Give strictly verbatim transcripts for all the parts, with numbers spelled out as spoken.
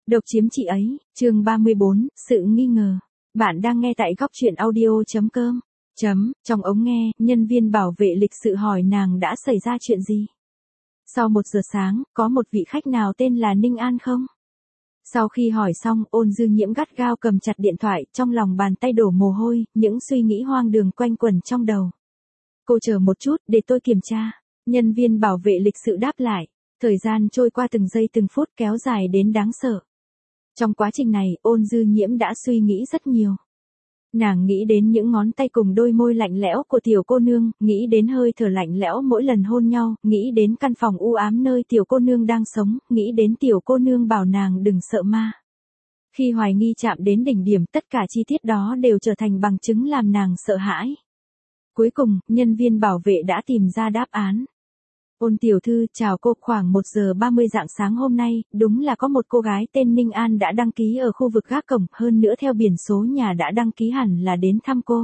Độc chiếm chị ấy, chương ba mươi bốn, sự nghi ngờ. Bạn đang nghe tại góc truyện audio.com. Chấm, trong ống nghe, nhân viên bảo vệ lịch sự hỏi nàng đã xảy ra chuyện gì. Sau một giờ sáng, có một vị khách nào tên là Ninh An không? Sau khi hỏi xong, Ôn Dư Nhiễm gắt gao cầm chặt điện thoại, trong lòng bàn tay đổ mồ hôi, những suy nghĩ hoang đường quanh quẩn trong đầu. Cô chờ một chút, để tôi kiểm tra. Nhân viên bảo vệ lịch sự đáp lại. Thời gian trôi qua từng giây từng phút kéo dài đến đáng sợ. Trong quá trình này, Ôn Dư Nhiễm đã suy nghĩ rất nhiều. Nàng nghĩ đến những ngón tay cùng đôi môi lạnh lẽo của tiểu cô nương, nghĩ đến hơi thở lạnh lẽo mỗi lần hôn nhau, nghĩ đến căn phòng u ám nơi tiểu cô nương đang sống, nghĩ đến tiểu cô nương bảo nàng đừng sợ ma. Khi hoài nghi chạm đến đỉnh điểm, tất cả chi tiết đó đều trở thành bằng chứng làm nàng sợ hãi. Cuối cùng, nhân viên bảo vệ đã tìm ra đáp án. Ôn tiểu thư, chào cô, khoảng một giờ ba mươi rạng sáng hôm nay, đúng là có một cô gái tên Ninh An đã đăng ký ở khu vực gác cổng, hơn nữa theo biển số nhà đã đăng ký hẳn là đến thăm cô.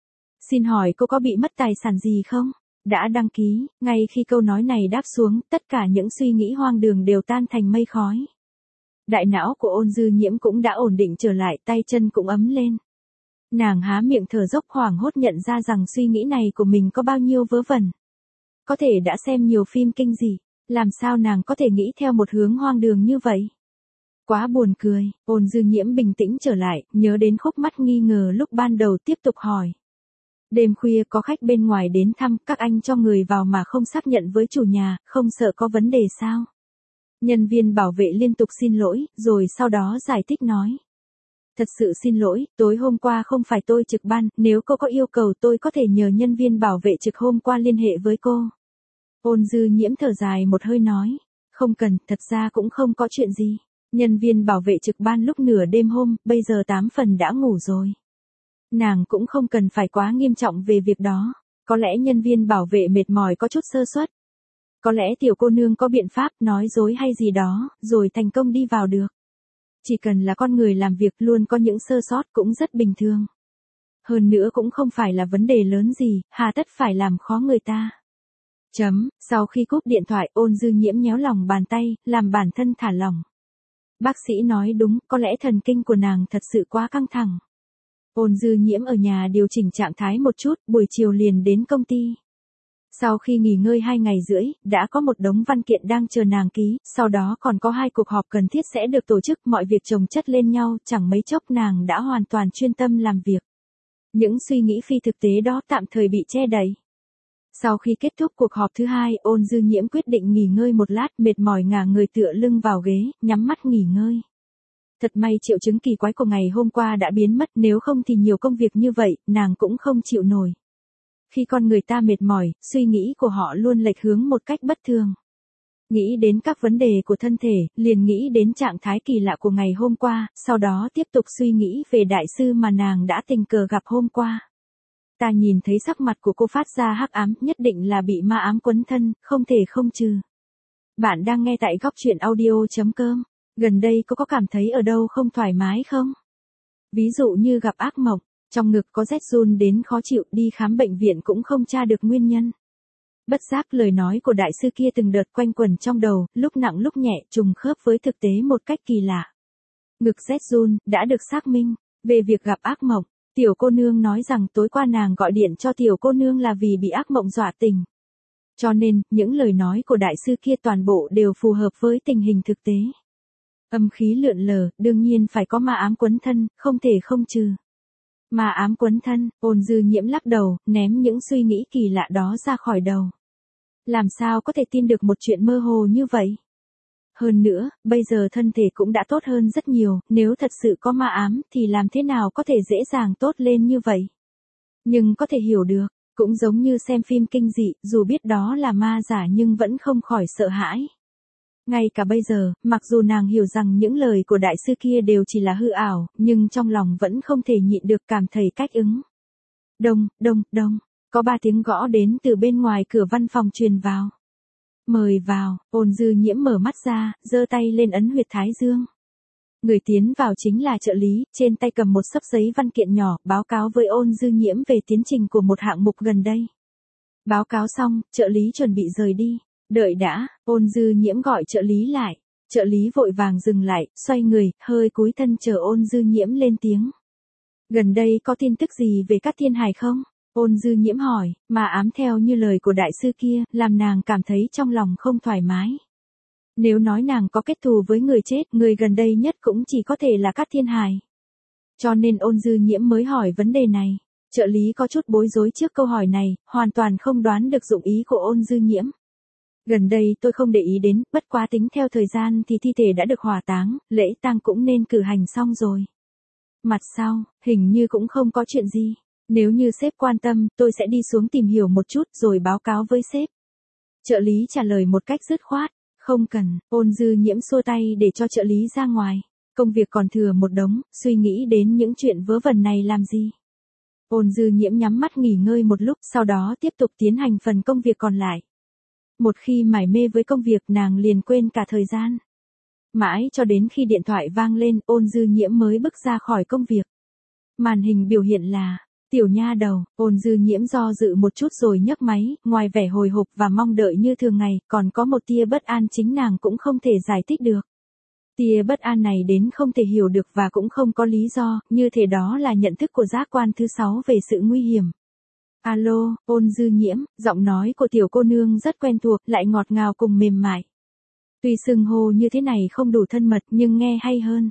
Xin hỏi cô có bị mất tài sản gì không? Đã đăng ký, ngay khi câu nói này đáp xuống, tất cả những suy nghĩ hoang đường đều tan thành mây khói. Đại não của Ôn Dư Nhiễm cũng đã ổn định trở lại, tay chân cũng ấm lên. Nàng há miệng thở dốc hoảng hốt nhận ra rằng suy nghĩ này của mình có bao nhiêu vớ vẩn. Có thể đã xem nhiều phim kinh dị, làm sao nàng có thể nghĩ theo một hướng hoang đường như vậy? Quá buồn cười, Ôn Dư Nhiễm bình tĩnh trở lại, nhớ đến khúc mắt nghi ngờ lúc ban đầu tiếp tục hỏi. Đêm khuya có khách bên ngoài đến thăm, các anh cho người vào mà không xác nhận với chủ nhà, không sợ có vấn đề sao? Nhân viên bảo vệ liên tục xin lỗi, rồi sau đó giải thích nói. Thật sự xin lỗi, tối hôm qua không phải tôi trực ban, nếu cô có yêu cầu tôi có thể nhờ nhân viên bảo vệ trực hôm qua liên hệ với cô. Ôn Dư Nhiễm thở dài một hơi nói, không cần, thật ra cũng không có chuyện gì. Nhân viên bảo vệ trực ban lúc nửa đêm hôm, bây giờ tám phần đã ngủ rồi. Nàng cũng không cần phải quá nghiêm trọng về việc đó, có lẽ nhân viên bảo vệ mệt mỏi có chút sơ suất. Có lẽ tiểu cô nương có biện pháp nói dối hay gì đó, rồi thành công đi vào được. Chỉ cần là con người làm việc luôn có những sơ sót cũng rất bình thường. Hơn nữa cũng không phải là vấn đề lớn gì, hà tất phải làm khó người ta. Chấm, sau khi cúp điện thoại, Ôn Dư Nhiễm nhéo lòng bàn tay, làm bản thân thả lỏng. Bác sĩ nói đúng, có lẽ thần kinh của nàng thật sự quá căng thẳng. Ôn Dư Nhiễm ở nhà điều chỉnh trạng thái một chút, buổi chiều liền đến công ty. Sau khi nghỉ ngơi hai ngày rưỡi, đã có một đống văn kiện đang chờ nàng ký, sau đó còn có hai cuộc họp cần thiết sẽ được tổ chức, mọi việc chồng chất lên nhau, chẳng mấy chốc nàng đã hoàn toàn chuyên tâm làm việc. Những suy nghĩ phi thực tế đó tạm thời bị che đậy. Sau khi kết thúc cuộc họp thứ hai, Ôn Dư Nhiễm quyết định nghỉ ngơi một lát, mệt mỏi ngả người tựa lưng vào ghế, nhắm mắt nghỉ ngơi. Thật may triệu chứng kỳ quái của ngày hôm qua đã biến mất, nếu không thì nhiều công việc như vậy, nàng cũng không chịu nổi. Khi con người ta mệt mỏi, suy nghĩ của họ luôn lệch hướng một cách bất thường. Nghĩ đến các vấn đề của thân thể, liền nghĩ đến trạng thái kỳ lạ của ngày hôm qua, sau đó tiếp tục suy nghĩ về đại sư mà nàng đã tình cờ gặp hôm qua. Ta nhìn thấy sắc mặt của cô phát ra hắc ám, nhất định là bị ma ám quấn thân, không thể không trừ. Bạn đang nghe tại góc truyện audio.com. Gần đây cô có cảm thấy ở đâu không thoải mái không? Ví dụ như gặp ác mộng. Trong ngực có rét run đến khó chịu, đi khám bệnh viện cũng không tra được nguyên nhân. Bất giác lời nói của đại sư kia từng đợt quanh quẩn trong đầu, lúc nặng lúc nhẹ, trùng khớp với thực tế một cách kỳ lạ. Ngực rét run, đã được xác minh. Về việc gặp ác mộng, tiểu cô nương nói rằng tối qua nàng gọi điện cho tiểu cô nương là vì bị ác mộng dọa tỉnh. Cho nên, những lời nói của đại sư kia toàn bộ đều phù hợp với tình hình thực tế. Âm khí lượn lờ, đương nhiên phải có ma ám quấn thân, không thể không trừ. Ma ám quấn thân, Ôn Dư Nhiễm lắc đầu, ném những suy nghĩ kỳ lạ đó ra khỏi đầu. Làm sao có thể tin được một chuyện mơ hồ như vậy? Hơn nữa, bây giờ thân thể cũng đã tốt hơn rất nhiều, nếu thật sự có ma ám thì làm thế nào có thể dễ dàng tốt lên như vậy? Nhưng có thể hiểu được, cũng giống như xem phim kinh dị, dù biết đó là ma giả nhưng vẫn không khỏi sợ hãi. Ngay cả bây giờ, mặc dù nàng hiểu rằng những lời của đại sư kia đều chỉ là hư ảo, nhưng trong lòng vẫn không thể nhịn được cảm thấy cách ứng. Đông, đông, đông, có ba tiếng gõ đến từ bên ngoài cửa văn phòng truyền vào. Mời vào, Ôn Dư Nhiễm mở mắt ra, giơ tay lên ấn huyệt thái dương. Người tiến vào chính là trợ lý, trên tay cầm một xấp giấy văn kiện nhỏ, báo cáo với Ôn Dư Nhiễm về tiến trình của một hạng mục gần đây. Báo cáo xong, trợ lý chuẩn bị rời đi. Đợi đã, Ôn Dư Nhiễm gọi trợ lý lại. Trợ lý vội vàng dừng lại, xoay người, hơi cúi thân chờ Ôn Dư Nhiễm lên tiếng. Gần đây có tin tức gì về các thiên hài không? Ôn Dư Nhiễm hỏi, mà ám theo như lời của đại sư kia, làm nàng cảm thấy trong lòng không thoải mái. Nếu nói nàng có kết thù với người chết, người gần đây nhất cũng chỉ có thể là các thiên hài. Cho nên Ôn Dư Nhiễm mới hỏi vấn đề này. Trợ lý có chút bối rối trước câu hỏi này, hoàn toàn không đoán được dụng ý của Ôn Dư Nhiễm. Gần đây tôi không để ý đến, bất quá tính theo thời gian thì thi thể đã được hỏa táng, lễ tang cũng nên cử hành xong rồi. Mặt sau, hình như cũng không có chuyện gì. Nếu như sếp quan tâm, tôi sẽ đi xuống tìm hiểu một chút rồi báo cáo với sếp. Trợ lý trả lời một cách dứt khoát. Không cần, Ôn Dư Nhiễm xua tay để cho trợ lý ra ngoài. Công việc còn thừa một đống, suy nghĩ đến những chuyện vớ vẩn này làm gì. Ôn Dư Nhiễm nhắm mắt nghỉ ngơi một lúc, sau đó tiếp tục tiến hành phần công việc còn lại. Một khi mải mê với công việc nàng liền quên cả thời gian. Mãi cho đến khi điện thoại vang lên, Ôn Dư Nhiễm mới bước ra khỏi công việc. Màn hình biểu hiện là, tiểu nha đầu. Ôn Dư Nhiễm do dự một chút rồi nhấc máy, ngoài vẻ hồi hộp và mong đợi như thường ngày, còn có một tia bất an chính nàng cũng không thể giải thích được. Tia bất an này đến không thể hiểu được và cũng không có lý do, như thể đó là nhận thức của giác quan thứ sáu về sự nguy hiểm. Alo, Ôn Dư Nhiễm, giọng nói của tiểu cô nương rất quen thuộc, lại ngọt ngào cùng mềm mại. Tuy xưng hô như thế này không đủ thân mật nhưng nghe hay hơn.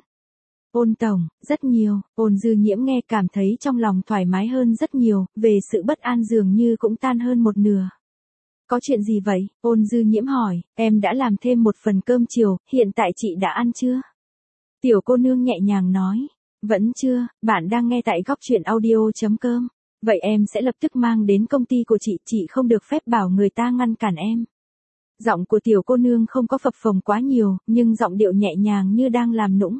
Ôn tổng, rất nhiều. Ôn Dư Nhiễm nghe cảm thấy trong lòng thoải mái hơn rất nhiều, về sự bất an dường như cũng tan hơn một nửa. Có chuyện gì vậy? Ôn Dư Nhiễm hỏi, em đã làm thêm một phần cơm chiều, hiện tại chị đã ăn chưa? Tiểu cô nương nhẹ nhàng nói, vẫn chưa, bạn đang nghe tại góc truyện audio chấm com. Vậy em sẽ lập tức mang đến công ty của chị, chị không được phép bảo người ta ngăn cản em. Giọng của tiểu cô nương không có phập phồng quá nhiều, nhưng giọng điệu nhẹ nhàng như đang làm nũng.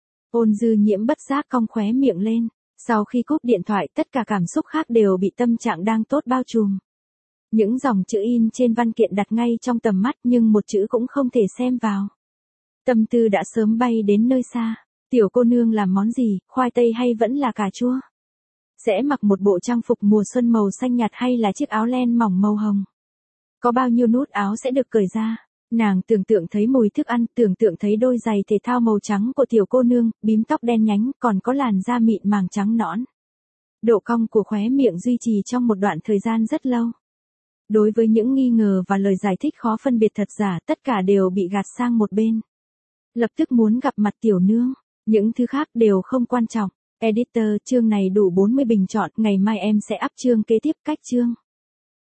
Ôn Dư Nhiễm bất giác cong khóe miệng lên. Sau khi cúp điện thoại, tất cả cảm xúc khác đều bị tâm trạng đang tốt bao trùm. Những dòng chữ in trên văn kiện đặt ngay trong tầm mắt nhưng một chữ cũng không thể xem vào. Tâm tư đã sớm bay đến nơi xa. Tiểu cô nương làm món gì, khoai tây hay vẫn là cà chua? Sẽ mặc một bộ trang phục mùa xuân màu xanh nhạt hay là chiếc áo len mỏng màu hồng? Có bao nhiêu nút áo sẽ được cởi ra? Nàng tưởng tượng thấy mùi thức ăn, tưởng tượng thấy đôi giày thể thao màu trắng của tiểu cô nương, bím tóc đen nhánh, còn có làn da mịn màng trắng nõn. Độ cong của khóe miệng duy trì trong một đoạn thời gian rất lâu. Đối với những nghi ngờ và lời giải thích khó phân biệt thật giả, tất cả đều bị gạt sang một bên. Lập tức muốn gặp mặt tiểu nương, những thứ khác đều không quan trọng. Editor, chương này đủ bốn mươi bình chọn, ngày mai em sẽ up chương kế tiếp cách chương.